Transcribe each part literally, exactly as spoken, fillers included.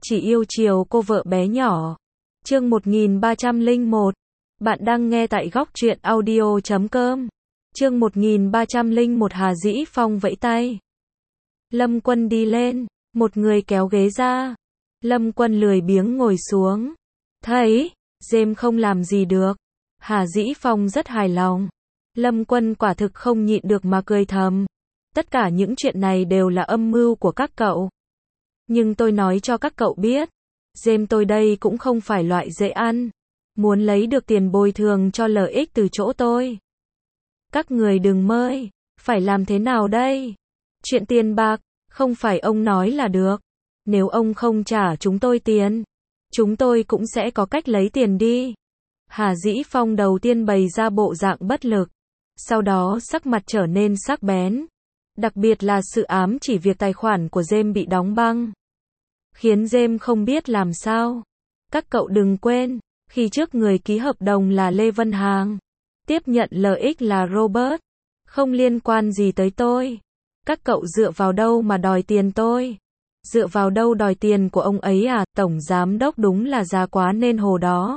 chỉ yêu chiều cô vợ bé nhỏ. Chương một nghìn ba trăm lẻ một. Bạn đang nghe tại góc truyện audio chấm com. Chương một nghìn ba trăm lẻ một. Hà Dĩ Phong vẫy tay. Lâm Quân đi lên, một người kéo ghế ra. Lâm Quân lười biếng ngồi xuống. Thấy, James không làm gì được. Hà Dĩ Phong rất hài lòng. Lâm Quân quả thực không nhịn được mà cười thầm. Tất cả những chuyện này đều là âm mưu của các cậu. Nhưng tôi nói cho các cậu biết, James tôi đây cũng không phải loại dễ ăn. Muốn lấy được tiền bồi thường cho lợi ích từ chỗ tôi. Các người đừng mơ, phải làm thế nào đây? Chuyện tiền bạc, không phải ông nói là được. Nếu ông không trả chúng tôi tiền, chúng tôi cũng sẽ có cách lấy tiền đi. Hà Dĩ Phong đầu tiên bày ra bộ dạng bất lực. Sau đó sắc mặt trở nên sắc bén. Đặc biệt là sự ám chỉ việc tài khoản của James bị đóng băng. Khiến James không biết làm sao. Các cậu đừng quên, khi trước người ký hợp đồng là Lê Vân Hàng. Tiếp nhận lợi ích là Robert. Không liên quan gì tới tôi. Các cậu dựa vào đâu mà đòi tiền tôi? Dựa vào đâu đòi tiền của ông ấy à? Tổng giám đốc đúng là già quá nên hồ đó.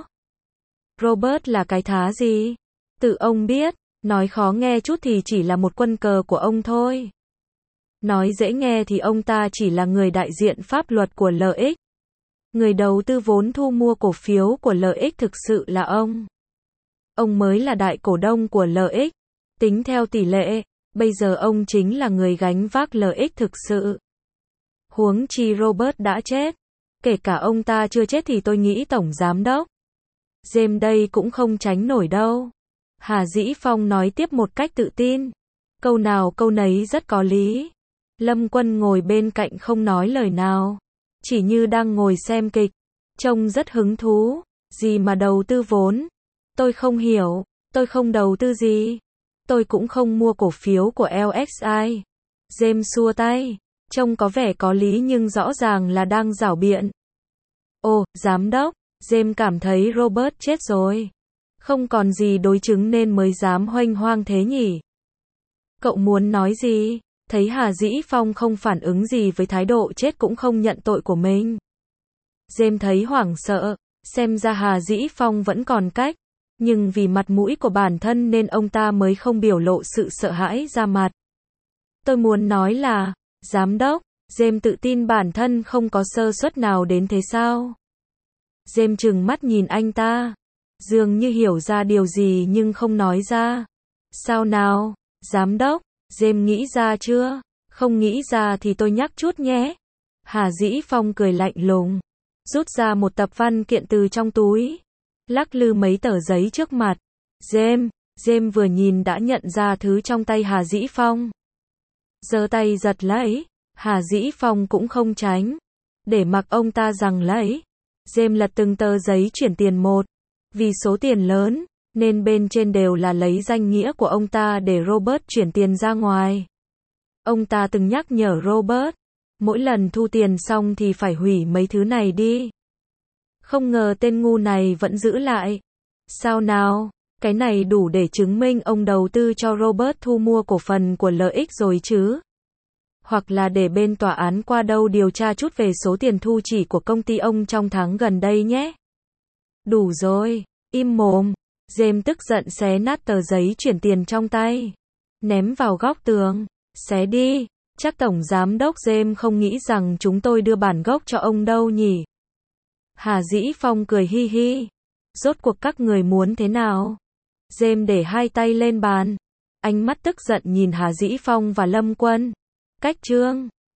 Robert là cái thá gì? Tự ông biết, nói khó nghe chút thì chỉ là một quân cờ của ông thôi. Nói dễ nghe thì ông ta chỉ là người đại diện pháp luật của lợi ích. Người đầu tư vốn thu mua cổ phiếu của lợi ích thực sự là ông. Ông mới là đại cổ đông của lợi ích. Tính theo tỷ lệ, bây giờ ông chính là người gánh vác lợi ích thực sự. Huống chi Robert đã chết. Kể cả ông ta chưa chết thì tôi nghĩ tổng giám đốc James đây cũng không tránh nổi đâu. Hà Dĩ Phong nói tiếp một cách tự tin. Câu nào câu nấy rất có lý. Lâm Quân ngồi bên cạnh không nói lời nào. Chỉ như đang ngồi xem kịch. Trông rất hứng thú. Gì mà đầu tư vốn? Tôi không hiểu. Tôi không đầu tư gì. Tôi cũng không mua cổ phiếu của lờ ét i. James xua tay. Trông có vẻ có lý nhưng rõ ràng là đang giảo biện. Ồ, giám đốc. James cảm thấy Robert chết rồi. Không còn gì đối chứng nên mới dám hoanh hoang thế nhỉ? Cậu muốn nói gì? Thấy Hà Dĩ Phong không phản ứng gì với thái độ chết cũng không nhận tội của mình. James thấy hoảng sợ, xem ra Hà Dĩ Phong vẫn còn cách. Nhưng vì mặt mũi của bản thân nên ông ta mới không biểu lộ sự sợ hãi ra mặt. Tôi muốn nói là, giám đốc, James tự tin bản thân không có sơ suất nào đến thế sao? James trừng mắt nhìn anh ta. Dường như hiểu ra điều gì nhưng không nói ra. Sao nào, giám đốc, James nghĩ ra chưa? Không nghĩ ra thì tôi nhắc chút nhé. Hà Dĩ Phong cười lạnh lùng. Rút ra một tập văn kiện từ trong túi. Lắc lư mấy tờ giấy trước mặt. James, James vừa nhìn đã nhận ra thứ trong tay Hà Dĩ Phong. Giơ tay giật lấy. Hà Dĩ Phong cũng không tránh. Để mặc ông ta giằng lấy. James lật từng tờ giấy chuyển tiền một. Vì số tiền lớn, nên bên trên đều là lấy danh nghĩa của ông ta để Robert chuyển tiền ra ngoài. Ông ta từng nhắc nhở Robert, mỗi lần thu tiền xong thì phải hủy mấy thứ này đi. Không ngờ tên ngu này vẫn giữ lại. Sao nào, cái này đủ để chứng minh ông đầu tư cho Robert thu mua cổ phần của lợi ích rồi chứ? Hoặc là để bên tòa án qua đâu điều tra chút về số tiền thu chỉ của công ty ông trong tháng gần đây nhé. Đủ rồi, im mồm. James tức giận xé nát tờ giấy chuyển tiền trong tay. Ném vào góc tường. Xé đi. Chắc tổng giám đốc James không nghĩ rằng chúng tôi đưa bản gốc cho ông đâu nhỉ? Hà Dĩ Phong cười hi hi. Rốt cuộc các người muốn thế nào? James để hai tay lên bàn. Ánh mắt tức giận nhìn Hà Dĩ Phong và Lâm Quân. Cách trương.